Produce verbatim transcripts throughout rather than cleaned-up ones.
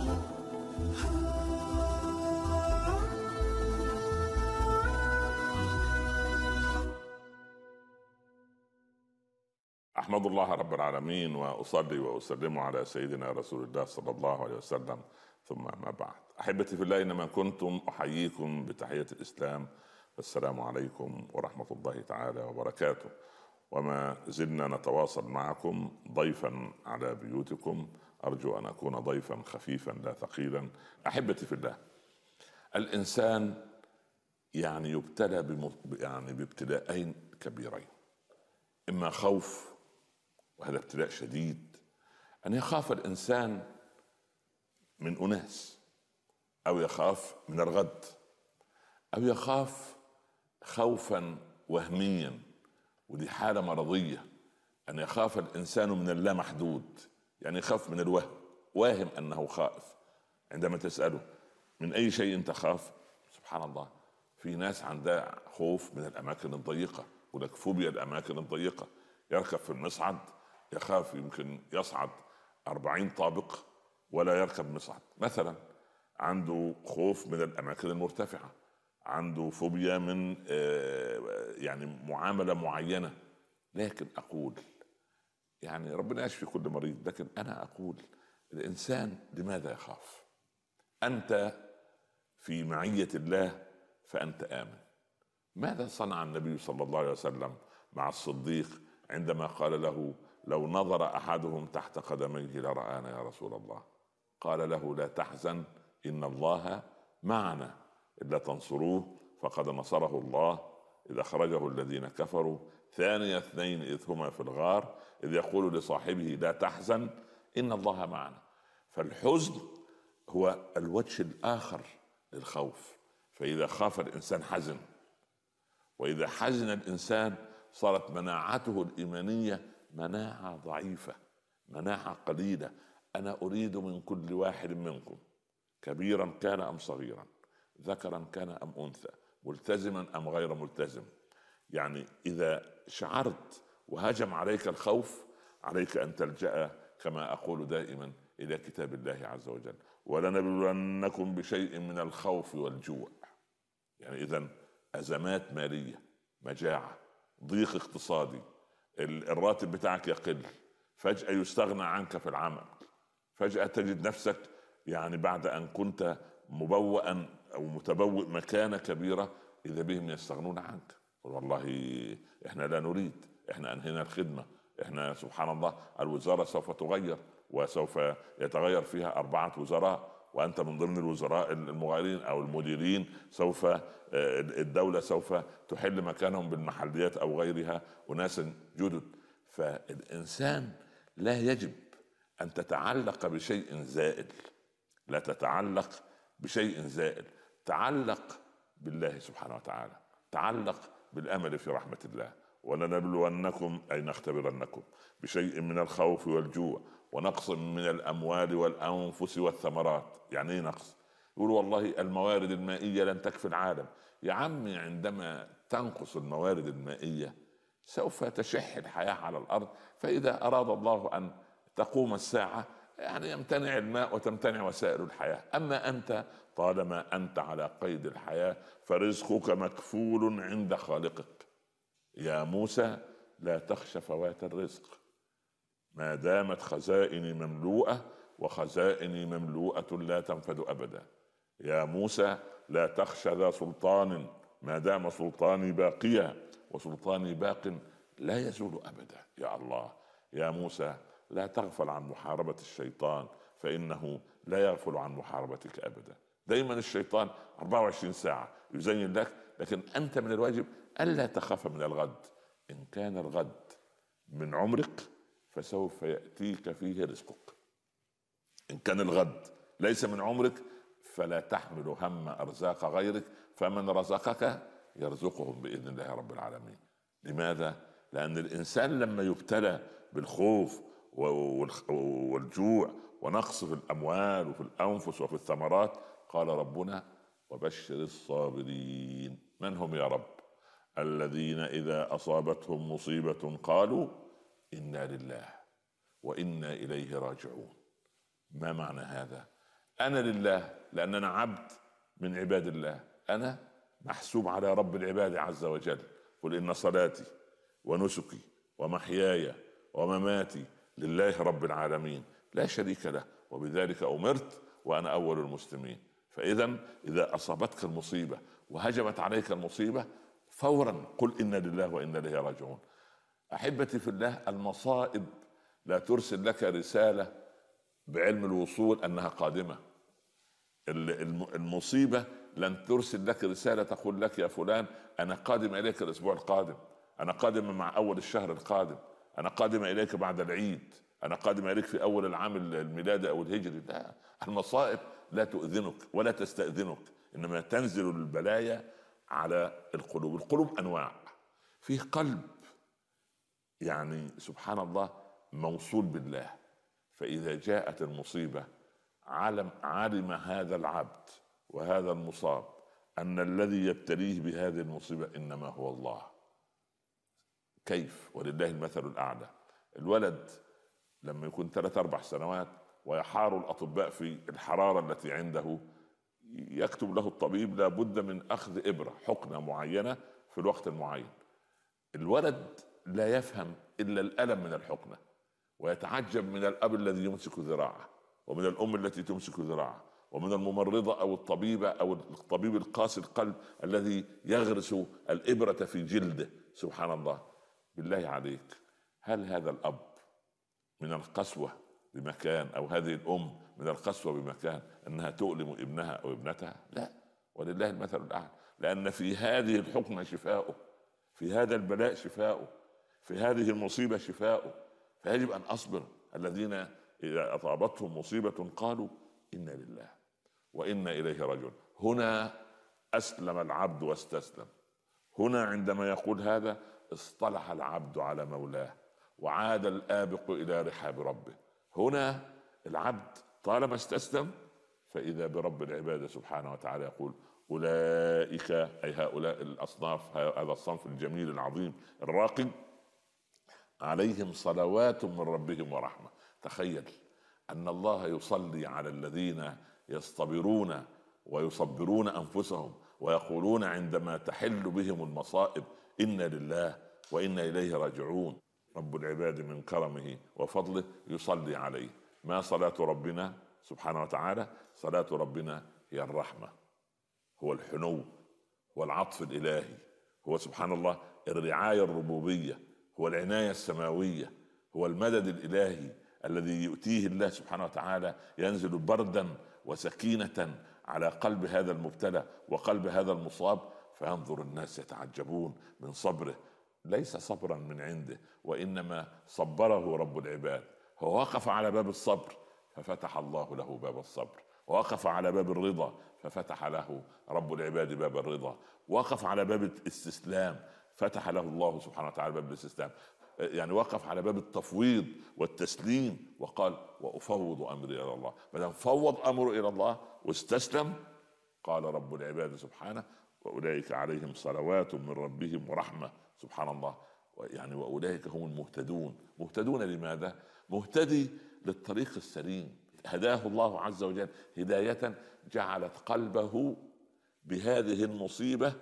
أحمد الله رب العالمين وأصلي وأسلم على سيدنا رسول الله صلى الله عليه وسلم، ثم ما بعد. أحبتي في الله، إنما كنتم أحييكم بتحية الإسلام، السلام عليكم ورحمة الله تعالى وبركاته. وما زلنا نتواصل معكم ضيفا على بيوتكم، أرجو أن أكون ضيفا خفيفا لا ثقيلا. أحبتي في الله، الإنسان يعني يبتلى بم... يعني بابتلاءين كبيرين، إما خوف، وهذا ابتلاء شديد، أن يخاف الإنسان من أناس، أو يخاف من الغد، أو يخاف خوفا وهميا، ودي حالة مرضية. أن يخاف الإنسان من اللامحدود، يعني يخاف من الوهم، واهم أنه خائف. عندما تسأله من أي شيء تخاف، سبحان الله، في ناس عندها خوف من الأماكن الضيقة، ولك فوبيا الأماكن الضيقة. يركب في المصعد يخاف يمكن يصعد أربعين طابق ولا يركب مصعد مثلا. عنده خوف من الأماكن المرتفعة، عنده فوبيا من يعني معاملة معينة. لكن أقول يعني ربنا يشفي كل مريض، لكن أنا أقول الإنسان لماذا يخاف؟ أنت في معية الله فأنت آمن. ماذا صنع النبي صلى الله عليه وسلم مع الصديق عندما قال له لو نظر أحدهم تحت قدميه لرآنا يا رسول الله؟ قال له لا تحزن إن الله معنا، إلا تنصروه فقد نصره الله إذ أخرجه الذين كفروا ثاني اثنين إذ هما في الغار إذ يقول لصاحبه لا تحزن إن الله معنا. فالحزن هو الوجه الآخر للخوف. فإذا خاف الإنسان حزن، وإذا حزن الإنسان صارت مناعته الإيمانية مناعة ضعيفة، مناعة قليلة. أنا أريد من كل واحد منكم، كبيرا كان أم صغيرا، ذكرا كان أم أنثى، ملتزما أم غير ملتزم، يعني إذا شعرت وهجم عليك الخوف، عليك أن تلجأ كما أقول دائما إلى كتاب الله عز وجل: ولنبلونكم بشيء من الخوف والجوع. يعني إذن أزمات مالية، مجاعة، ضيق اقتصادي، الراتب بتاعك يقل، فجأة يستغنى عنك في العمل، فجأة تجد نفسك يعني بعد أن كنت مبوئا أو متبوئ مكانة كبيرة إذا بهم يستغنون عنك. والله إحنا لا نريد، إحنا أنهينا الخدمة، إحنا سبحان الله الوزارة سوف تغير وسوف يتغير فيها أربعة وزراء، وأنت من ضمن الوزراء المغيرين أو المديرين. سوف الدولة سوف تحل مكانهم بالمحليات أو غيرها وناس جدد. فالإنسان لا يجب أن تتعلق بشيء زائل، لا تتعلق بشيء زائل، تعلق بالله سبحانه وتعالى، تعلق بالأمل في رحمة الله. ولنبلونكم أي نختبرنكم بشيء من الخوف والجوع ونقص من الأموال والأنفس والثمرات. يعني ايه نقص؟ يقول والله الموارد المائية لن تكفي العالم. يا عمي عندما تنقص الموارد المائية سوف تشح الحياة على الأرض، فإذا أراد الله أن تقوم الساعة يعني يمتنع الماء وتمتنع وسائل الحياة. أما أنت طالما أنت على قيد الحياة فرزقك مكفول عند خالقك. يا موسى لا تخش فوات الرزق ما دامت خزائني مملوءة، وخزائني مملوءة لا تنفد أبدا. يا موسى لا تخش ذا سلطان ما دام سلطاني باقيا، وسلطاني باق لا يزول أبدا. يا الله. يا موسى لا تغفل عن محاربة الشيطان فإنه لا يغفل عن محاربتك أبدا. دايما الشيطان أربعة وعشرين ساعة يزين لك، لكن أنت من الواجب ألا تخاف من الغد. إن كان الغد من عمرك فسوف يأتيك فيه رزقك. إن كان الغد ليس من عمرك فلا تحمل هم أرزاق غيرك، فمن رزقك يرزقهم بإذن الله رب العالمين. لماذا؟ لأن الإنسان لما يبتلى بالخوف والجوع ونقص في الأموال وفي الأنفس وفي الثمرات، قال ربنا: وبشر الصابرين. من هم يا رب؟ الذين إذا أصابتهم مصيبة قالوا إنا لله وإنا إليه راجعون. ما معنى هذا؟ أنا لله لأن أنا عبد من عباد الله، أنا محسوب على رب العباد عز وجل. قل إن صلاتي ونسكي ومحياي ومماتي لله رب العالمين لا شريك له وبذلك أمرت وأنا أول المسلمين. فإذا إذا أصابتك المصيبة وهجمت عليك المصيبة فورا قل إنا لله وإنا إليه راجعون. أحبتي في الله، المصائب لا ترسل لك رسالة بعلم الوصول أنها قادمة. المصيبة لن ترسل لك رسالة تقول لك يا فلان أنا قادم إليك الأسبوع القادم، أنا قادم مع أول الشهر القادم، أنا قادم إليك بعد العيد، أنا قادم إليك في أول العام الميلادي أو الهجري. لا، المصائب لا تؤذنك ولا تستأذنك، إنما تنزل البلايا على القلوب. القلوب أنواع، في قلب يعني سبحان الله موصول بالله، فإذا جاءت المصيبة علم علم هذا العبد وهذا المصاب أن الذي يبتليه بهذه المصيبة إنما هو الله. كيف؟ ولله المثل الأعلى. الولد لما يكون ثلاث أربع سنوات ويحار الأطباء في الحرارة التي عنده، يكتب له الطبيب لابد من أخذ إبرة حقنة معينة في الوقت المعين. الولد لا يفهم إلا الألم من الحقنة، ويتعجب من الأب الذي يمسك ذراعه، ومن الأم التي تمسك ذراعه، ومن الممرضة أو الطبيبة أو الطبيب القاسي القلب الذي يغرس الإبرة في جلده. سبحان الله. بالله عليك، هل هذا الأب من القسوة بمكان أو هذه الأم من القسوة بمكان أنها تؤلم ابنها أو ابنتها؟ لا، ولله المثل الأعلى. لأن في هذه الحكمة شفاؤه، في هذا البلاء شفاؤه، في هذه المصيبة شفاؤه. فيجب أن أصبر. الذين إذا أصابتهم مصيبة قالوا إنا لله وإنا إليه راجعون. هنا أسلم العبد واستسلم. هنا عندما يقول هذا اصطلح العبد على مولاه وعاد الآبق إلى رحاب ربه. هنا العبد طالما استسلم فإذا برب العباد سبحانه وتعالى يقول أولئك، أي هؤلاء الأصناف، هذا الصنف الجميل العظيم الراقي، عليهم صلوات من ربهم ورحمة. تخيل أن الله يصلي على الذين يصطبرون ويصبرون أنفسهم ويقولون عندما تحل بهم المصائب إنا لله وإنا إليه راجعون. رب العباد من كرمه وفضله يصلي عليه. ما صلاة ربنا سبحانه وتعالى؟ صلاة ربنا هي الرحمة، هو الحنو، هو العطف الإلهي، هو سبحان الله الرعاية الربوبية، هو العناية السماوية، هو المدد الإلهي الذي يؤتيه الله سبحانه وتعالى، ينزل بردا وسكينة على قلب هذا المبتلى وقلب هذا المصاب، فينظر الناس يتعجبون من صبره. ليس صبرا من عنده، وإنما صبره رب العباد. هو وقف على باب الصبر ففتح الله له باب الصبر، وقف على باب الرضا ففتح له رب العباد باب الرضا، وقف على باب الاستسلام فتح له الله سبحانه وتعالى باب الاستسلام. يعني وقف على باب التفويض والتسليم وقال وأفوض أمري إلى الله. بدل فوض أمره إلى الله واستسلم قال رب العباد سبحانه وأولئك عليهم صلوات من ربهم ورحمة. سبحان الله. يعني وأولئك هم المهتدون. مهتدون لماذا؟ مهتدي للطريق السليم، هداه الله عز وجل هداية جعلت قلبه بهذه المصيبة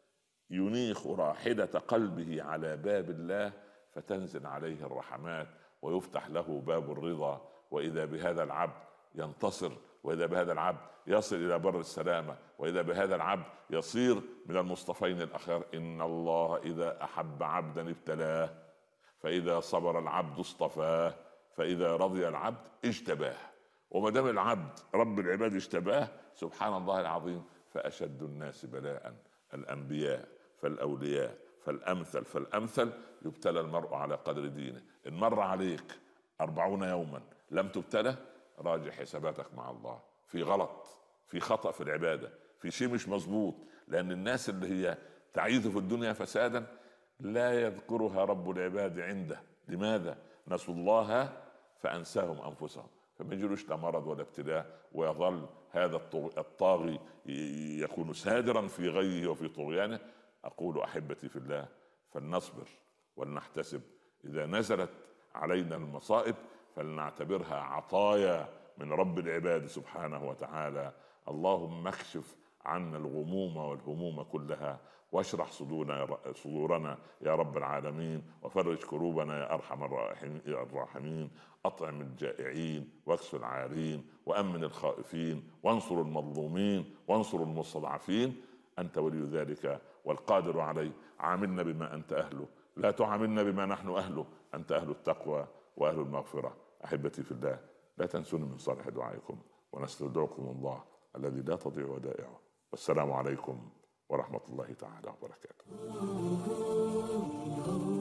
ينيخ راحلة قلبه على باب الله، فتنزل عليه الرحمات ويفتح له باب الرضا. وإذا بهذا العبد ينتصر، وإذا بهذا العبد يصل إلى بر السلامة، وإذا بهذا العبد يصير من المصطفين الأخيار. إن الله إذا أحب عبدا ابتلاه، فإذا صبر العبد اصطفاه، فإذا رضي العبد اجتباه. وما دام العبد رب العباد اجتباه سبحان الله العظيم، فأشد الناس بلاء الأنبياء فالأولياء فالأمثل فالأمثل. يبتلى المرء على قدر دينه. إن مر عليك أربعون يوما لم تبتلى راجع حساباتك مع الله، في غلط، في خطأ في العبادة، في شيء مش مظبوط. لأن الناس اللي هي تعيث في الدنيا فسادا لا يذكرها رب العباد عنده. لماذا؟ نسوا الله فأنساهم أنفسهم. فما يجيلوش لا مرض ولا ابتلاء، ويظل هذا الطاغي يكون سادرا في غيه وفي طغيانه. أقول أحبتي في الله فلنصبر ولنحتسب. إذا نزلت علينا المصائب فلنعتبرها عطايا من رب العباد سبحانه وتعالى: اللهم اكشف عنا الغموم والهموم كلها، واشرح صدورنا صدورنا يا رب العالمين، وفرج كروبنا يا ارحم الراحمين. اطعم الجائعين، واكس العارين، وامن الخائفين، وانصر المظلومين، وانصر المستضعفين. انت ولي ذلك والقادر عليه. عاملنا بما انت اهله، لا تعاملنا بما نحن اهله. انت اهل التقوى واهل المغفره. احبتي في الله، لا تنسوني من صالح دعائكم، ونستودعكم الله الذي لا تضيع ودائعه. والسلام عليكم ورحمة الله تعالى وبركاته.